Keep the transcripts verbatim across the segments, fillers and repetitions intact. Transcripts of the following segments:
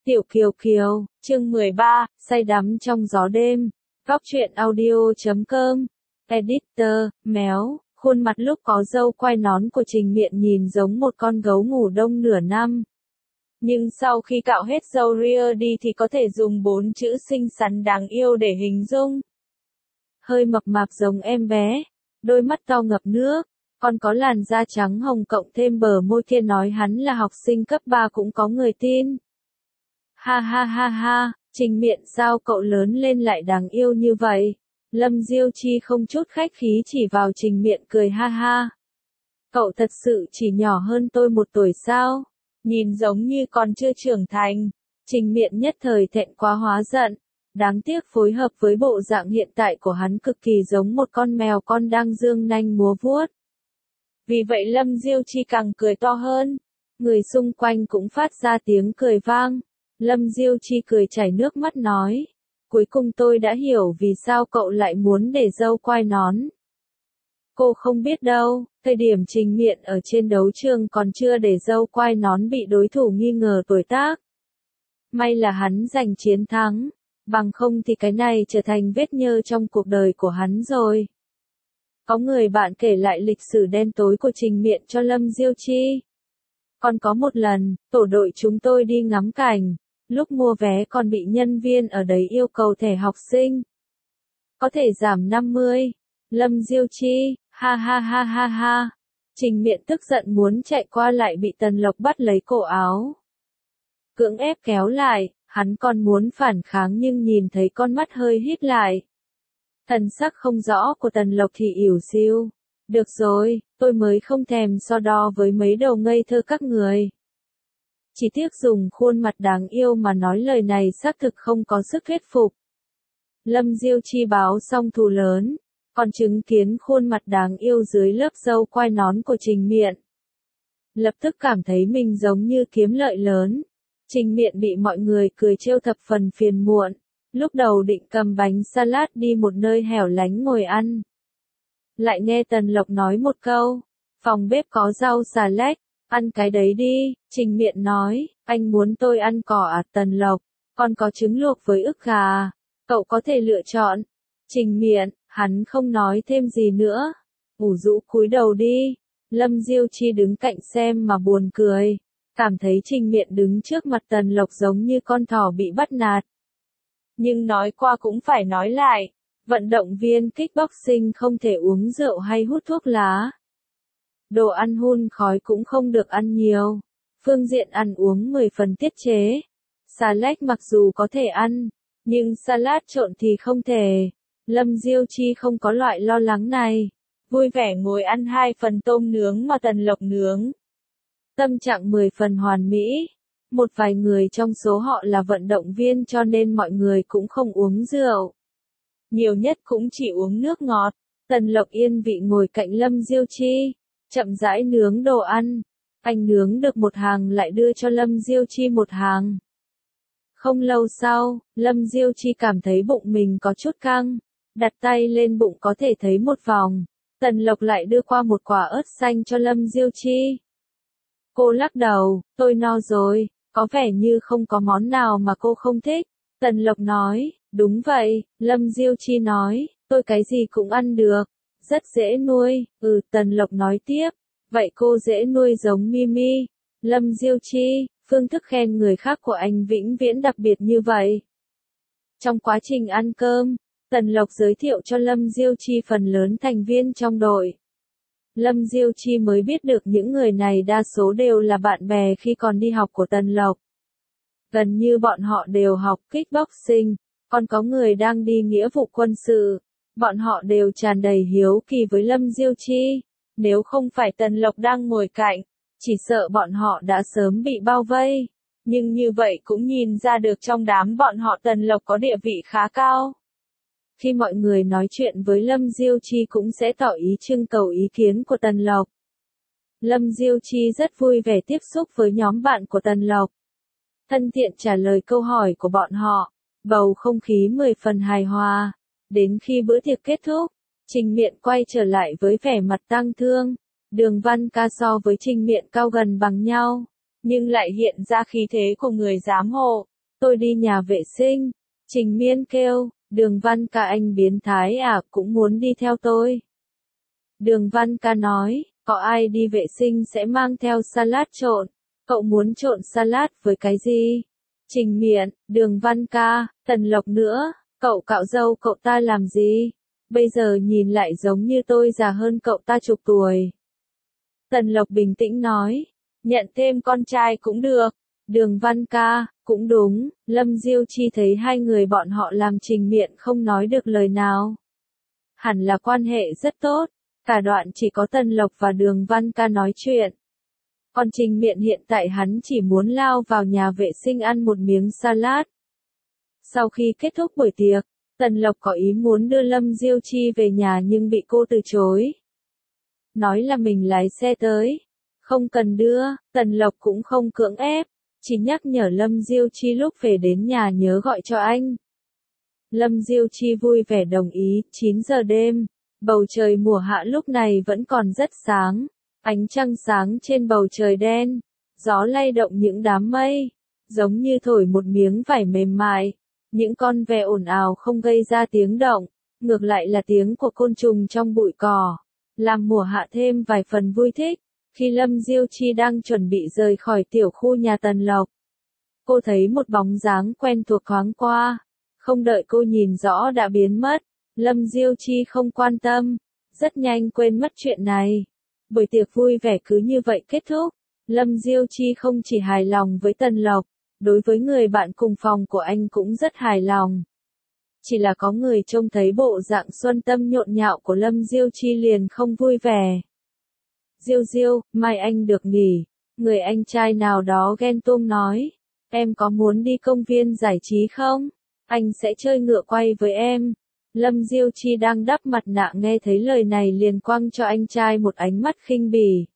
Tiểu Kiều Kiều, chương mười ba, say đắm trong gió đêm. Góc truyện audio chấm com. Editor, méo, khuôn mặt lúc có râu quai nón của Trình Miện nhìn giống một con gấu ngủ đông nửa năm. Nhưng sau khi cạo hết râu ria đi thì có thể dùng bốn chữ xinh xắn đáng yêu để hình dung. Hơi mập mạp giống em bé, đôi mắt to ngập nước, còn có làn da trắng hồng cộng thêm bờ môi kia, nói hắn là học sinh cấp ba cũng có người tin. Ha ha ha ha, Trình Miện sao cậu lớn lên lại đáng yêu như vậy? Lâm Diêu Chi không chút khách khí chỉ vào Trình Miện cười ha ha. Cậu thật sự chỉ nhỏ hơn tôi một tuổi sao? Nhìn giống như còn chưa trưởng thành. Trình Miện nhất thời thẹn quá hóa giận. Đáng tiếc phối hợp với bộ dạng hiện tại của hắn cực kỳ giống một con mèo con đang dương nanh múa vuốt. Vì vậy Lâm Diêu Chi càng cười to hơn. Người xung quanh cũng phát ra tiếng cười vang. Lâm Diêu Chi cười chảy nước mắt nói. Cuối cùng tôi đã hiểu vì sao cậu lại muốn để râu quai nón. Cô không biết đâu, thời điểm Trình Miện ở trên đấu trường còn chưa để râu quai nón bị đối thủ nghi ngờ tuổi tác. May là hắn giành chiến thắng, bằng không thì cái này trở thành vết nhơ trong cuộc đời của hắn rồi. Có người bạn kể lại lịch sử đen tối của Trình Miện cho Lâm Diêu Chi. Còn có một lần, tổ đội chúng tôi đi ngắm cảnh. Lúc mua vé còn bị nhân viên ở đấy yêu cầu thẻ học sinh. Có thể giảm năm mươi. Lâm Diêu Chi, ha ha ha ha ha. Trình Miện tức giận muốn chạy qua lại bị Tần Lộc bắt lấy cổ áo. Cưỡng ép kéo lại, hắn còn muốn phản kháng nhưng nhìn thấy con mắt hơi híp lại. Thần sắc không rõ của Tần Lộc thì ỉu xìu. Được rồi, tôi mới không thèm so đo với mấy đầu ngây thơ các người. Chỉ tiếc dùng khuôn mặt đáng yêu mà nói lời này xác thực không có sức thuyết phục. Lâm Diêu Chi báo xong thù lớn, còn chứng kiến khuôn mặt đáng yêu dưới lớp râu quai nón của Trình Miện. Lập tức cảm thấy mình giống như kiếm lợi lớn. Trình Miện bị mọi người cười trêu thập phần phiền muộn, lúc đầu định cầm bánh salad đi một nơi hẻo lánh ngồi ăn. Lại nghe Tần Lộc nói một câu, phòng bếp có rau xà lách. Ăn cái đấy đi, Trình Miện nói, anh muốn tôi ăn cỏ à? Tần Lộc, còn có trứng luộc với ức gà, cậu có thể lựa chọn. Trình Miện, hắn không nói thêm gì nữa, ủ rũ cúi đầu đi. Lâm Diêu Chi đứng cạnh xem mà buồn cười, cảm thấy Trình Miện đứng trước mặt Tần Lộc giống như con thỏ bị bắt nạt. Nhưng nói qua cũng phải nói lại, vận động viên kickboxing không thể uống rượu hay hút thuốc lá. Đồ ăn hun khói cũng không được ăn nhiều. Phương diện ăn uống mười phần tiết chế. Salad mặc dù có thể ăn, nhưng salad trộn thì không thể. Lâm Diêu Chi không có loại lo lắng này. Vui vẻ ngồi ăn hai phần tôm nướng mà Tần Lộc nướng. Tâm trạng mười phần hoàn mỹ. Một vài người trong số họ là vận động viên cho nên mọi người cũng không uống rượu. Nhiều nhất cũng chỉ uống nước ngọt. Tần Lộc yên vị ngồi cạnh Lâm Diêu Chi. Chậm rãi nướng đồ ăn. Anh nướng được một hàng lại đưa cho Lâm Diêu Chi một hàng. Không lâu sau, Lâm Diêu Chi cảm thấy bụng mình có chút căng. Đặt tay lên bụng có thể thấy một vòng. Tần Lộc lại đưa qua một quả ớt xanh cho Lâm Diêu Chi. Cô lắc đầu, tôi no rồi, có vẻ như không có món nào mà cô không thích. Tần Lộc nói, đúng vậy, Lâm Diêu Chi nói, tôi cái gì cũng ăn được. Rất dễ nuôi, ừ, Tần Lộc nói tiếp, vậy cô dễ nuôi giống Mimi. Lâm Diêu Chi, phương thức khen người khác của anh vĩnh viễn đặc biệt như vậy. Trong quá trình ăn cơm, Tần Lộc giới thiệu cho Lâm Diêu Chi phần lớn thành viên trong đội. Lâm Diêu Chi mới biết được những người này đa số đều là bạn bè khi còn đi học của Tần Lộc. Gần như bọn họ đều học kickboxing, còn có người đang đi nghĩa vụ quân sự. Bọn họ đều tràn đầy hiếu kỳ với Lâm Diêu Chi. Nếu không phải Tần Lộc đang ngồi cạnh, chỉ sợ bọn họ đã sớm bị bao vây. Nhưng như vậy cũng nhìn ra được trong đám bọn họ Tần Lộc có địa vị khá cao. Khi mọi người nói chuyện với Lâm Diêu Chi cũng sẽ tỏ ý trưng cầu ý kiến của Tần Lộc. Lâm Diêu Chi rất vui vẻ tiếp xúc với nhóm bạn của Tần Lộc. Thân thiện trả lời câu hỏi của bọn họ. Bầu không khí mười phần hài hòa. Đến khi bữa tiệc kết thúc, Trình Miện quay trở lại với vẻ mặt tang thương. Đường Văn Ca so với Trình Miện cao gần bằng nhau, nhưng lại hiện ra khí thế của người giám hộ. tôi đi nhà vệ sinh. Trình Miên kêu, Đường Văn Ca anh biến thái à, cũng muốn đi theo tôi. Đường Văn Ca nói, có ai đi vệ sinh sẽ mang theo salad trộn, cậu muốn trộn salad với cái gì? Trình Miện, Đường Văn Ca, Tần Lộc nữa, cậu cạo râu cậu ta làm gì? Bây giờ nhìn lại giống như tôi già hơn cậu ta chục tuổi. Tần Lộc bình tĩnh nói, nhận thêm con trai cũng được. Đường Văn Ca, cũng đúng. Lâm Diêu Chi thấy hai người bọn họ làm Trình Miện không nói được lời nào. Hẳn là quan hệ rất tốt, cả đoạn chỉ có Tần Lộc và Đường Văn Ca nói chuyện. Còn Trình Miện hiện tại hắn chỉ muốn lao vào nhà vệ sinh ăn một miếng salad. Sau khi kết thúc buổi tiệc, Tần Lộc có ý muốn đưa Lâm Diêu Chi về nhà nhưng bị cô từ chối. Nói là mình lái xe tới. Không cần đưa, Tần Lộc cũng không cưỡng ép, chỉ nhắc nhở Lâm Diêu Chi lúc về đến nhà nhớ gọi cho anh. Lâm Diêu Chi vui vẻ đồng ý. Chín giờ đêm, bầu trời mùa hạ lúc này vẫn còn rất sáng, ánh trăng sáng trên bầu trời đen, gió lay động những đám mây, giống như thổi một miếng vải mềm mại. Những con ve ồn ào không gây ra tiếng động, ngược lại là tiếng của côn trùng trong bụi cỏ, làm mùa hạ thêm vài phần vui thích. Khi Lâm Diêu Chi đang chuẩn bị rời khỏi tiểu khu nhà Tần Lộc, cô thấy một bóng dáng quen thuộc thoáng qua, không đợi cô nhìn rõ đã biến mất. Lâm Diêu Chi không quan tâm, rất nhanh quên mất chuyện này. Buổi tiệc vui vẻ cứ như vậy kết thúc. Lâm Diêu Chi không chỉ hài lòng với Tần Lộc, đối với người bạn cùng phòng của anh cũng rất hài lòng. Chỉ là có người trông thấy bộ dạng xuân tâm nhộn nhạo của Lâm Diêu Chi liền không vui vẻ. Diêu Diêu, mai anh được nghỉ. Người anh trai nào đó ghen tuông nói, em có muốn đi công viên giải trí không? Anh sẽ chơi ngựa quay với em. Lâm Diêu Chi đang đắp mặt nạ nghe thấy lời này liền quăng cho anh trai một ánh mắt khinh bỉ.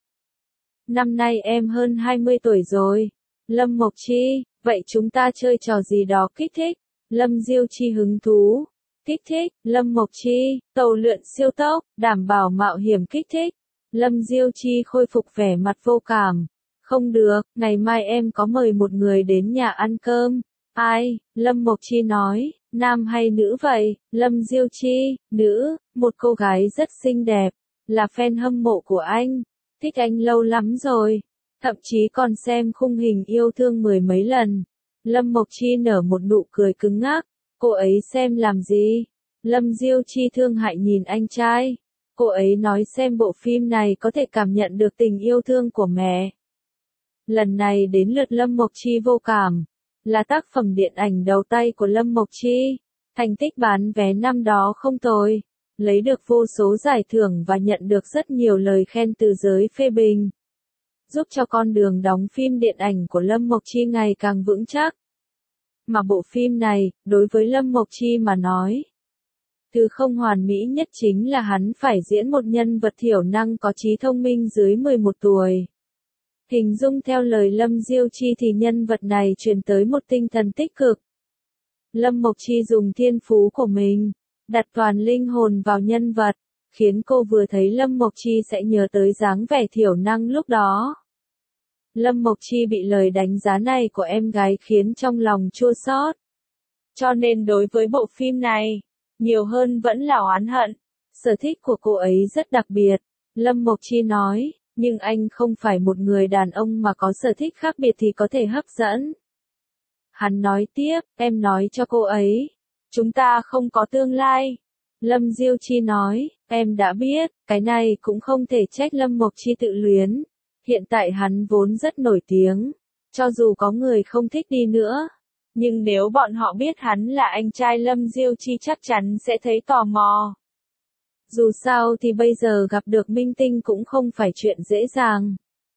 Năm nay em hơn hai mươi tuổi rồi. Lâm Mộc Chi, vậy chúng ta chơi trò gì đó kích thích. Lâm Diêu Chi hứng thú. Kích thích, Lâm Mộc Chi, tàu lượn siêu tốc, đảm bảo mạo hiểm kích thích. Lâm Diêu Chi khôi phục vẻ mặt vô cảm. Không được, ngày mai em có mời một người đến nhà ăn cơm. Ai? Lâm Mộc Chi nói, nam hay nữ vậy? Lâm Diêu Chi, nữ, một cô gái rất xinh đẹp, là fan hâm mộ của anh, thích anh lâu lắm rồi, thậm chí còn xem khung hình yêu thương mười mấy lần. Lâm Mộc Chi nở một nụ cười cứng ngắc, cô ấy xem làm gì? Lâm Diêu Chi thương hại nhìn anh trai. Cô ấy nói xem bộ phim này có thể cảm nhận được tình yêu thương của mẹ. Lần này đến lượt Lâm Mộc Chi vô cảm, là tác phẩm điện ảnh đầu tay của Lâm Mộc Chi. Thành tích bán vé năm đó không tồi, lấy được vô số giải thưởng và nhận được rất nhiều lời khen từ giới phê bình, giúp cho con đường đóng phim điện ảnh của Lâm Mộc Chi ngày càng vững chắc. Mà bộ phim này, đối với Lâm Mộc Chi mà nói, thứ không hoàn mỹ nhất chính là hắn phải diễn một nhân vật thiểu năng có trí thông minh dưới mười một tuổi. Hình dung theo lời Lâm Diêu Chi thì nhân vật này truyền tới một tinh thần tích cực. Lâm Mộc Chi dùng thiên phú của mình, đặt toàn linh hồn vào nhân vật, khiến cô vừa thấy Lâm Mộc Chi sẽ nhớ tới dáng vẻ thiểu năng lúc đó. Lâm Mộc Chi bị lời đánh giá này của em gái khiến trong lòng chua xót. Cho nên đối với bộ phim này, nhiều hơn vẫn là oán hận. Sở thích của cô ấy rất đặc biệt, Lâm Mộc Chi nói, nhưng anh không phải một người đàn ông mà có sở thích khác biệt thì có thể hấp dẫn. Hắn nói tiếp, em nói cho cô ấy, chúng ta không có tương lai. Lâm Diêu Chi nói, em đã biết, cái này cũng không thể trách Lâm Mộc Chi tự luyến. Hiện tại hắn vốn rất nổi tiếng, cho dù có người không thích đi nữa, nhưng nếu bọn họ biết hắn là anh trai Lâm Diêu Chi chắc chắn sẽ thấy tò mò. Dù sao thì bây giờ gặp được minh tinh cũng không phải chuyện dễ dàng.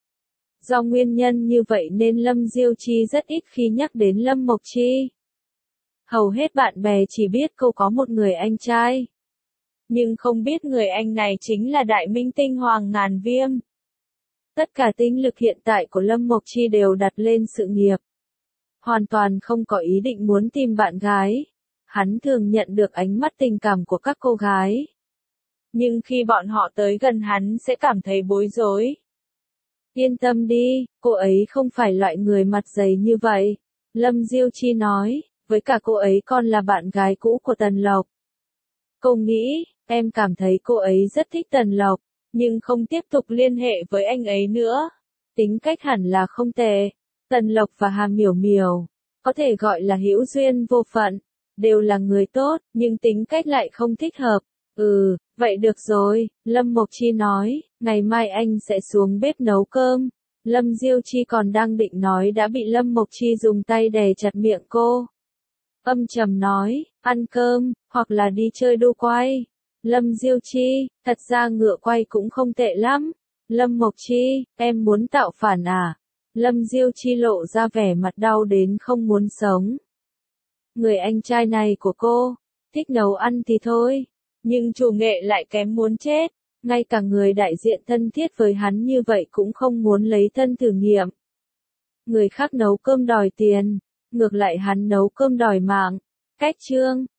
Do nguyên nhân như vậy nên Lâm Diêu Chi rất ít khi nhắc đến Lâm Mộc Chi. Hầu hết bạn bè chỉ biết cô có một người anh trai, nhưng không biết người anh này chính là đại minh tinh Hoàng Ngàn Viêm. Tất cả tinh lực hiện tại của Lâm Mộc Chi đều đặt lên sự nghiệp. Hoàn toàn không có ý định muốn tìm bạn gái. Hắn thường nhận được ánh mắt tình cảm của các cô gái. Nhưng khi bọn họ tới gần hắn sẽ cảm thấy bối rối. Yên tâm đi, cô ấy không phải loại người mặt dày như vậy. Lâm Diêu Chi nói, với cả cô ấy còn là bạn gái cũ của Tần Lộc. Cô nghĩ, em cảm thấy cô ấy rất thích Tần Lộc, nhưng không tiếp tục liên hệ với anh ấy nữa. Tính cách hẳn là không tệ. Tần Lộc và Hà Miểu Miểu, có thể gọi là hữu duyên vô phận, đều là người tốt, nhưng tính cách lại không thích hợp. Ừ, vậy được rồi, Lâm Mộc Chi nói, ngày mai anh sẽ xuống bếp nấu cơm. Lâm Diêu Chi còn đang định nói đã bị Lâm Mộc Chi dùng tay đè chặt miệng cô. Âm trầm nói, ăn cơm, hoặc là đi chơi đu quay. Lâm Diêu Chi, thật ra ngựa quay cũng không tệ lắm. Lâm Mộc Chi, em muốn tạo phản à? Lâm Diêu Chi lộ ra vẻ mặt đau đến không muốn sống. Người anh trai này của cô, thích nấu ăn thì thôi, nhưng chủ nghệ lại kém muốn chết. Ngay cả người đại diện thân thiết với hắn như vậy cũng không muốn lấy thân thử nghiệm. Người khác nấu cơm đòi tiền, ngược lại hắn nấu cơm đòi mạng. Cách chương